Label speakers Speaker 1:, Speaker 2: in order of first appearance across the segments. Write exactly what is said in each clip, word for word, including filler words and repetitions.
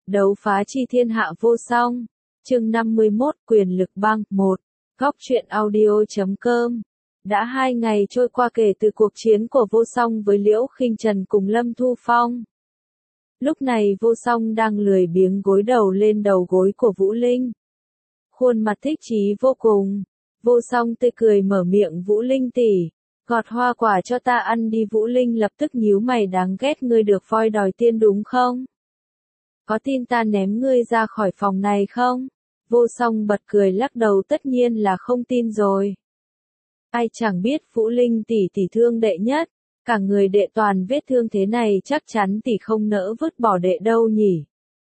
Speaker 1: Đấu phá chi thiên hạ vô song. Chương năm mươi mốt Quyền lực băng một. Góc truyện audio chấm com. Đã hai ngày trôi qua kể từ cuộc chiến của Vô Song với Liễu Khinh Trần cùng Lâm Thu Phong. Lúc này Vô Song đang lười biếng gối đầu lên đầu gối của Vũ Linh. Khuôn mặt thích chí vô cùng. Vô Song tươi cười mở miệng: Vũ Linh tỷ, gọt hoa quả cho ta ăn đi. Vũ Linh lập tức nhíu mày: đáng ghét, ngươi được voi đòi tiên đúng không? Có tin ta ném ngươi ra khỏi phòng này không? Vô Song bật cười lắc đầu: tất nhiên là không tin rồi. Ai chẳng biết Vũ Linh tỷ tỷ thương đệ nhất, cả người đệ toàn vết thương thế này chắc chắn tỷ không nỡ vứt bỏ đệ đâu nhỉ.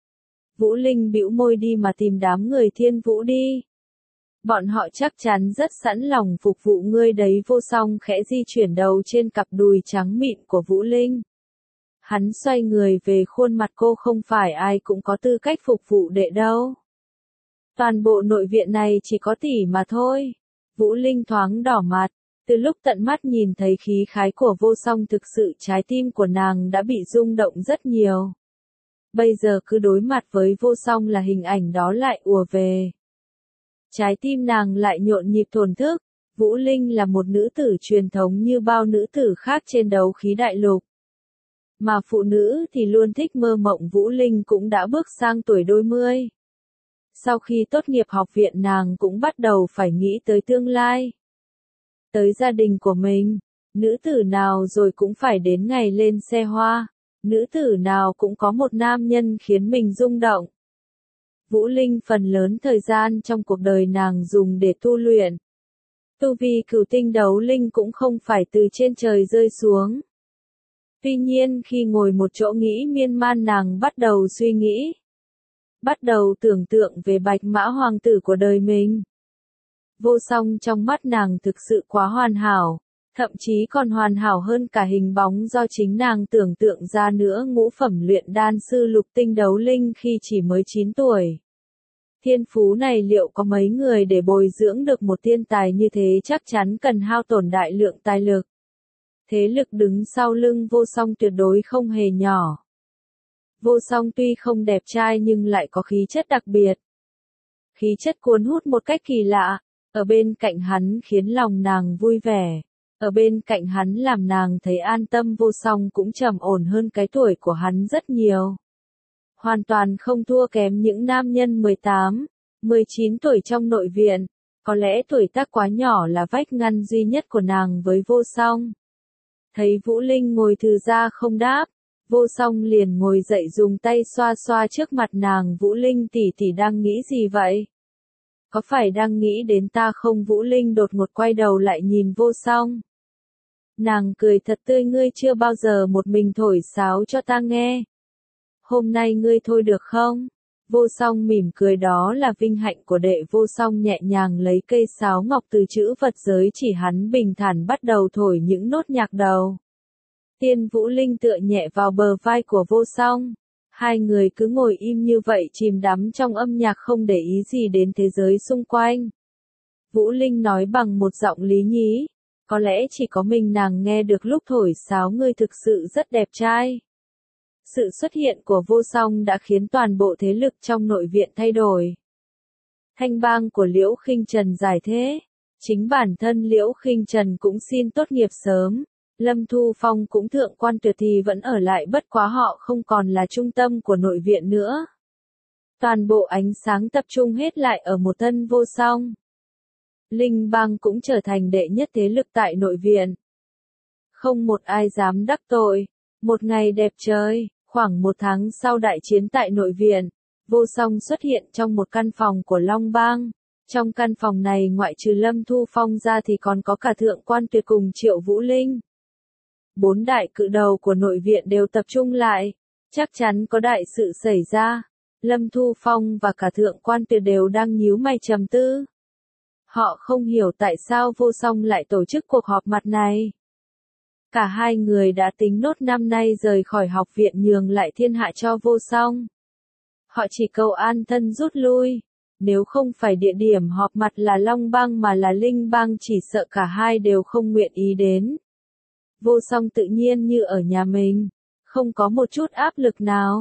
Speaker 1: Vũ Linh bĩu môi: đi mà tìm đám người Thiên Vũ đi. Bọn họ chắc chắn rất sẵn lòng phục vụ ngươi đấy. Vô Song khẽ di chuyển đầu trên cặp đùi trắng mịn của Vũ Linh. Hắn xoay người về khuôn mặt cô: không phải ai cũng có tư cách phục vụ đệ đâu. Toàn bộ nội viện này chỉ có tỷ mà thôi. Vũ Linh thoáng đỏ mặt. Từ lúc tận mắt nhìn thấy khí khái của Vô Song, thực sự trái tim của nàng đã bị rung động rất nhiều. Bây giờ cứ đối mặt với Vô Song là hình ảnh đó lại ùa về. Trái tim nàng lại nhộn nhịp thổn thức. Vũ Linh là một nữ tử truyền thống như bao nữ tử khác trên đấu khí đại lục. Mà phụ nữ thì luôn thích mơ mộng. Vũ Linh cũng đã bước sang tuổi đôi mươi. Sau khi tốt nghiệp học viện, nàng cũng bắt đầu phải nghĩ tới tương lai. Tới gia đình của mình. Nữ tử nào rồi cũng phải đến ngày lên xe hoa. Nữ tử nào cũng có một nam nhân khiến mình rung động. Vũ Linh phần lớn thời gian trong cuộc đời nàng dùng để tu luyện. Tu vi cửu tinh đấu linh cũng không phải từ trên trời rơi xuống. Tuy nhiên khi ngồi một chỗ nghĩ miên man, nàng bắt đầu suy nghĩ. Bắt đầu tưởng tượng về Bạch Mã hoàng tử của đời mình. Vô Song trong mắt nàng thực sự quá hoàn hảo, thậm chí còn hoàn hảo hơn cả hình bóng do chính nàng tưởng tượng ra nữa. Ngũ phẩm luyện đan sư lục tinh đấu linh khi chỉ mới chín tuổi. Thiên phú này liệu có mấy người để bồi dưỡng được một thiên tài như thế? Chắc chắn cần hao tổn đại lượng tài lực. Thế lực đứng sau lưng Vô Song tuyệt đối không hề nhỏ. Vô Song tuy không đẹp trai nhưng lại có khí chất đặc biệt. Khí chất cuốn hút một cách kỳ lạ. Ở bên cạnh hắn khiến lòng nàng vui vẻ. Ở bên cạnh hắn làm nàng thấy an tâm. Vô Song cũng trầm ổn hơn cái tuổi của hắn rất nhiều. Hoàn toàn không thua kém những nam nhân mười tám, mười chín tuổi trong nội viện. Có lẽ tuổi tác quá nhỏ là vách ngăn duy nhất của nàng với Vô Song. Thấy Vũ Linh ngồi thừ ra không đáp, Vô Song liền ngồi dậy dùng tay xoa xoa trước mặt nàng. Vũ Linh tỷ tỷ đang nghĩ gì vậy? Có phải đang nghĩ đến ta không? Vũ Linh đột ngột quay đầu lại nhìn Vô Song. Nàng cười thật tươi: ngươi chưa bao giờ một mình thổi sáo cho ta nghe. Hôm nay ngươi thôi được không? Vô Song mỉm cười: đó là vinh hạnh của đệ. Vô Song nhẹ nhàng lấy cây sáo ngọc từ chữ vật giới chỉ hắn, bình thản bắt đầu thổi những nốt nhạc đầu. Tiên Vũ Linh tựa nhẹ vào bờ vai của Vô Song. Hai người cứ ngồi im như vậy, chìm đắm trong âm nhạc, không để ý gì đến thế giới xung quanh. Vũ Linh nói bằng một giọng lý nhí: có lẽ chỉ có mình nàng nghe được lúc thổi sáo. Ngươi thực sự rất đẹp trai. Sự xuất hiện của Vô Song đã khiến toàn bộ thế lực trong nội viện thay đổi. Thanh bang của Liễu Khinh Trần giải thế. Chính bản thân Liễu Khinh Trần cũng xin tốt nghiệp sớm. Lâm Thu Phong cũng thượng quan tuyệt thì vẫn ở lại, bất quá họ không còn là trung tâm của nội viện nữa. Toàn bộ ánh sáng tập trung hết lại ở một thân Vô Song. Linh bang cũng trở thành đệ nhất thế lực tại nội viện. Không một ai dám đắc tội. Một ngày đẹp trời, khoảng một tháng sau đại chiến tại nội viện, Vô Song xuất hiện trong một căn phòng của Long Bang. Trong căn phòng này ngoại trừ Lâm Thu Phong ra thì còn có cả thượng quan tuyệt cùng Triệu Vũ Linh. Bốn đại cự đầu của nội viện đều tập trung lại. Chắc chắn có đại sự xảy ra. Lâm Thu Phong và cả thượng quan tuyệt đều đang nhíu mày trầm tư. Họ không hiểu tại sao Vô Song lại tổ chức cuộc họp mặt này. Cả hai người đã tính nốt năm nay rời khỏi học viện, nhường lại thiên hạ cho Vô Song. Họ chỉ cầu an thân rút lui. Nếu không phải địa điểm họp mặt là Long Bang mà là Linh Bang, chỉ sợ cả hai đều không nguyện ý đến. Vô Song tự nhiên như ở nhà mình, không có một chút áp lực nào.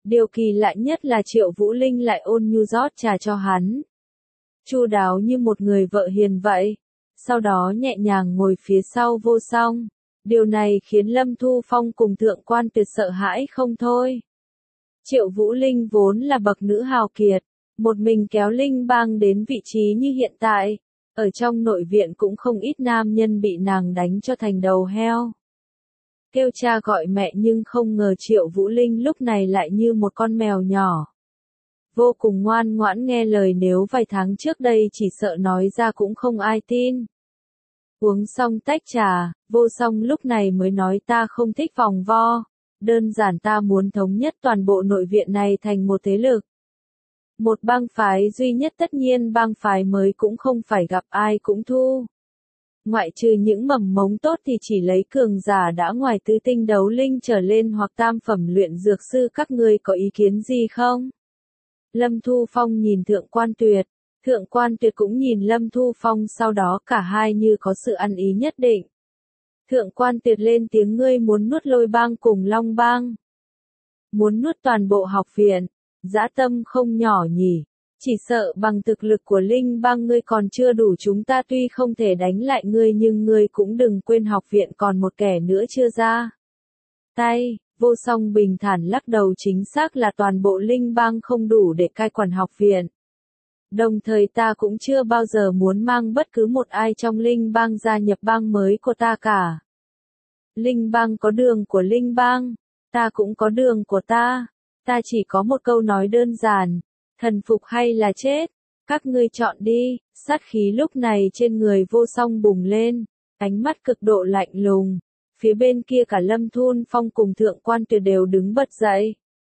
Speaker 1: Điều kỳ lạ nhất là Triệu Vũ Linh lại ôn nhu rót trà cho hắn. Chu đáo như một người vợ hiền vậy. Sau đó nhẹ nhàng ngồi phía sau Vô Song. Điều này khiến Lâm Thu Phong cùng Thượng Quan Tuyệt sợ hãi không thôi. Triệu Vũ Linh vốn là bậc nữ hào kiệt, một mình kéo Linh Bang đến vị trí như hiện tại. Ở trong nội viện cũng không ít nam nhân bị nàng đánh cho thành đầu heo. Kêu cha gọi mẹ nhưng không ngờ Triệu Vũ Linh lúc này lại như một con mèo nhỏ. Vô cùng ngoan ngoãn nghe lời, nếu vài tháng trước đây chỉ sợ nói ra cũng không ai tin. Uống xong tách trà, Vô Song lúc này mới nói ta không thích vòng vo. Đơn giản ta muốn thống nhất toàn bộ nội viện này thành một thế lực. Một bang phái duy nhất, tất nhiên bang phái mới cũng không phải gặp ai cũng thu. Ngoại trừ những mầm mống tốt thì chỉ lấy cường giả đã ngoài tứ tinh đấu linh trở lên hoặc tam phẩm luyện dược sư, các ngươi có ý kiến gì không? Lâm Thu Phong nhìn Thượng Quan Tuyệt, Thượng Quan Tuyệt cũng nhìn Lâm Thu Phong, sau đó cả hai như có sự ăn ý nhất định. Thượng Quan Tuyệt lên tiếng, ngươi muốn nuốt Lôi Bang cùng Long Bang. Muốn nuốt toàn bộ học viện, dã tâm không nhỏ nhỉ. Chỉ sợ bằng thực lực của Linh Bang ngươi còn chưa đủ, chúng ta tuy không thể đánh lại ngươi nhưng ngươi cũng đừng quên học viện còn một kẻ nữa chưa ra tay. Vô Song bình thản lắc đầu, chính xác là toàn bộ Linh Bang không đủ để cai quản học viện. Đồng thời ta cũng chưa bao giờ muốn mang bất cứ một ai trong Linh Bang gia nhập bang mới của ta cả. Linh Bang có đường của Linh Bang, ta cũng có đường của ta. Ta chỉ có một câu nói đơn giản, thần phục hay là chết, các ngươi chọn đi. Sát khí lúc này trên người Vô Song bùng lên, ánh mắt cực độ lạnh lùng. Phía bên kia cả Lâm Thu Phong cùng Thượng Quan Tuyệt đều đứng bật dậy.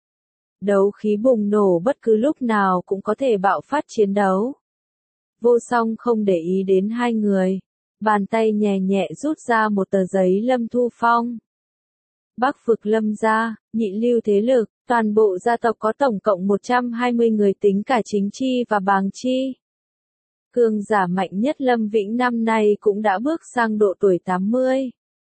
Speaker 1: Đấu khí bùng nổ, bất cứ lúc nào cũng có thể bạo phát chiến đấu. Vô Song không để ý đến hai người, bàn tay nhẹ nhẹ rút ra một tờ giấy. Lâm Thu Phong, Bắc vực Lâm gia, nhị lưu thế lực, toàn bộ gia tộc có tổng cộng một trăm hai mươi người tính cả chính chi và bàng chi. Cường giả mạnh nhất Lâm Vĩnh năm nay cũng đã bước sang độ tuổi tám mươi.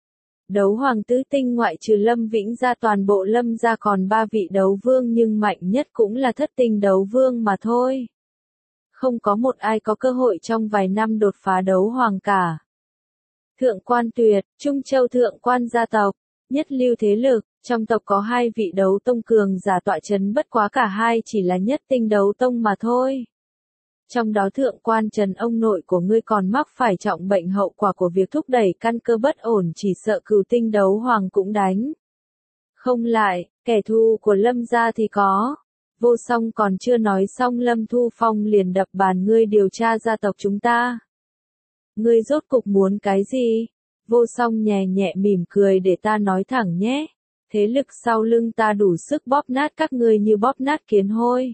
Speaker 1: Đấu hoàng tứ tinh ngoại trừ Lâm Vĩnh ra, toàn bộ Lâm gia còn ba vị đấu vương, nhưng mạnh nhất cũng là thất tinh đấu vương mà thôi. Không có một ai có cơ hội trong vài năm đột phá đấu hoàng cả. Thượng Quan Tuyệt, Trung Châu Thượng Quan gia tộc, nhất lưu thế lực, trong tộc có hai vị đấu tông cường giả tọa chấn, bất quá cả hai chỉ là nhất tinh đấu tông mà thôi. Trong đó Thượng Quan Trần, ông nội của ngươi còn mắc phải trọng bệnh, hậu quả của việc thúc đẩy căn cơ bất ổn, chỉ sợ cửu tinh đấu hoàng cũng đánh không lại. Kẻ thù của Lâm gia thì có. Vô Song còn chưa nói xong, Lâm Thu Phong liền đập bàn, ngươi điều tra gia tộc chúng ta. Ngươi rốt cục muốn cái gì? Vô Song nhẹ nhẹ mỉm cười, để ta nói thẳng nhé. Thế lực sau lưng ta đủ sức bóp nát các ngươi như bóp nát kiến hôi.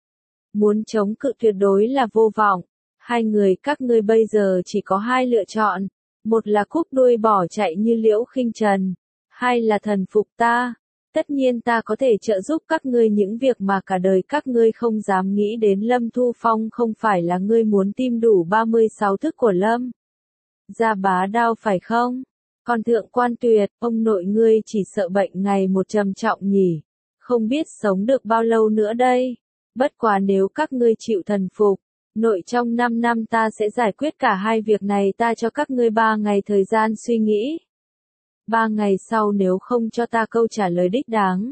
Speaker 1: Muốn chống cự tuyệt đối là vô vọng. Hai người các ngươi bây giờ chỉ có hai lựa chọn. Một là cúp đuôi bỏ chạy như Liễu Khinh Trần. Hai là thần phục ta. Tất nhiên ta có thể trợ giúp các ngươi những việc mà cả đời các ngươi không dám nghĩ đến. Lâm Thu Phong, không phải là ngươi muốn tìm đủ ba mươi sáu thức của Lâm gia bá đao phải không? Còn Thượng Quan Tuyệt, ông nội ngươi chỉ sợ bệnh ngày một trầm trọng nhỉ. Không biết sống được bao lâu nữa đây. Bất quá nếu các ngươi chịu thần phục, nội trong năm năm ta sẽ giải quyết cả hai việc này. Ta cho các ngươi ba ngày thời gian suy nghĩ. Ba ngày sau nếu không cho ta câu trả lời đích đáng,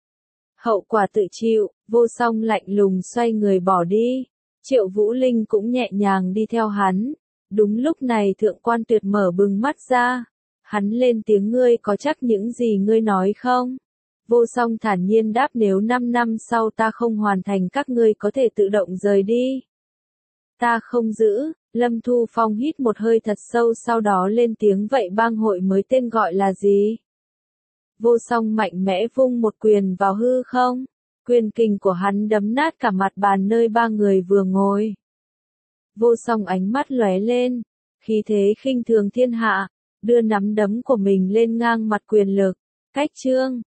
Speaker 1: hậu quả tự chịu. Vô Song lạnh lùng xoay người bỏ đi. Triệu Vũ Linh cũng nhẹ nhàng đi theo hắn. Đúng lúc này Thượng Quan Tuyệt mở bừng mắt ra. Hắn lên tiếng, ngươi có chắc những gì ngươi nói không? Vô Song thản nhiên đáp, nếu năm năm sau ta không hoàn thành, các ngươi có thể tự động rời đi. Ta không giữ. Lâm Thu Phong hít một hơi thật sâu, sau đó lên tiếng, vậy bang hội mới tên gọi là gì? Vô Song mạnh mẽ vung một quyền vào hư không. Quyền kình của hắn đấm nát cả mặt bàn nơi ba người vừa ngồi. Vô Song ánh mắt lóe lên, khí thế khinh thường thiên hạ, đưa nắm đấm của mình lên ngang mặt quyền lực. Cách chương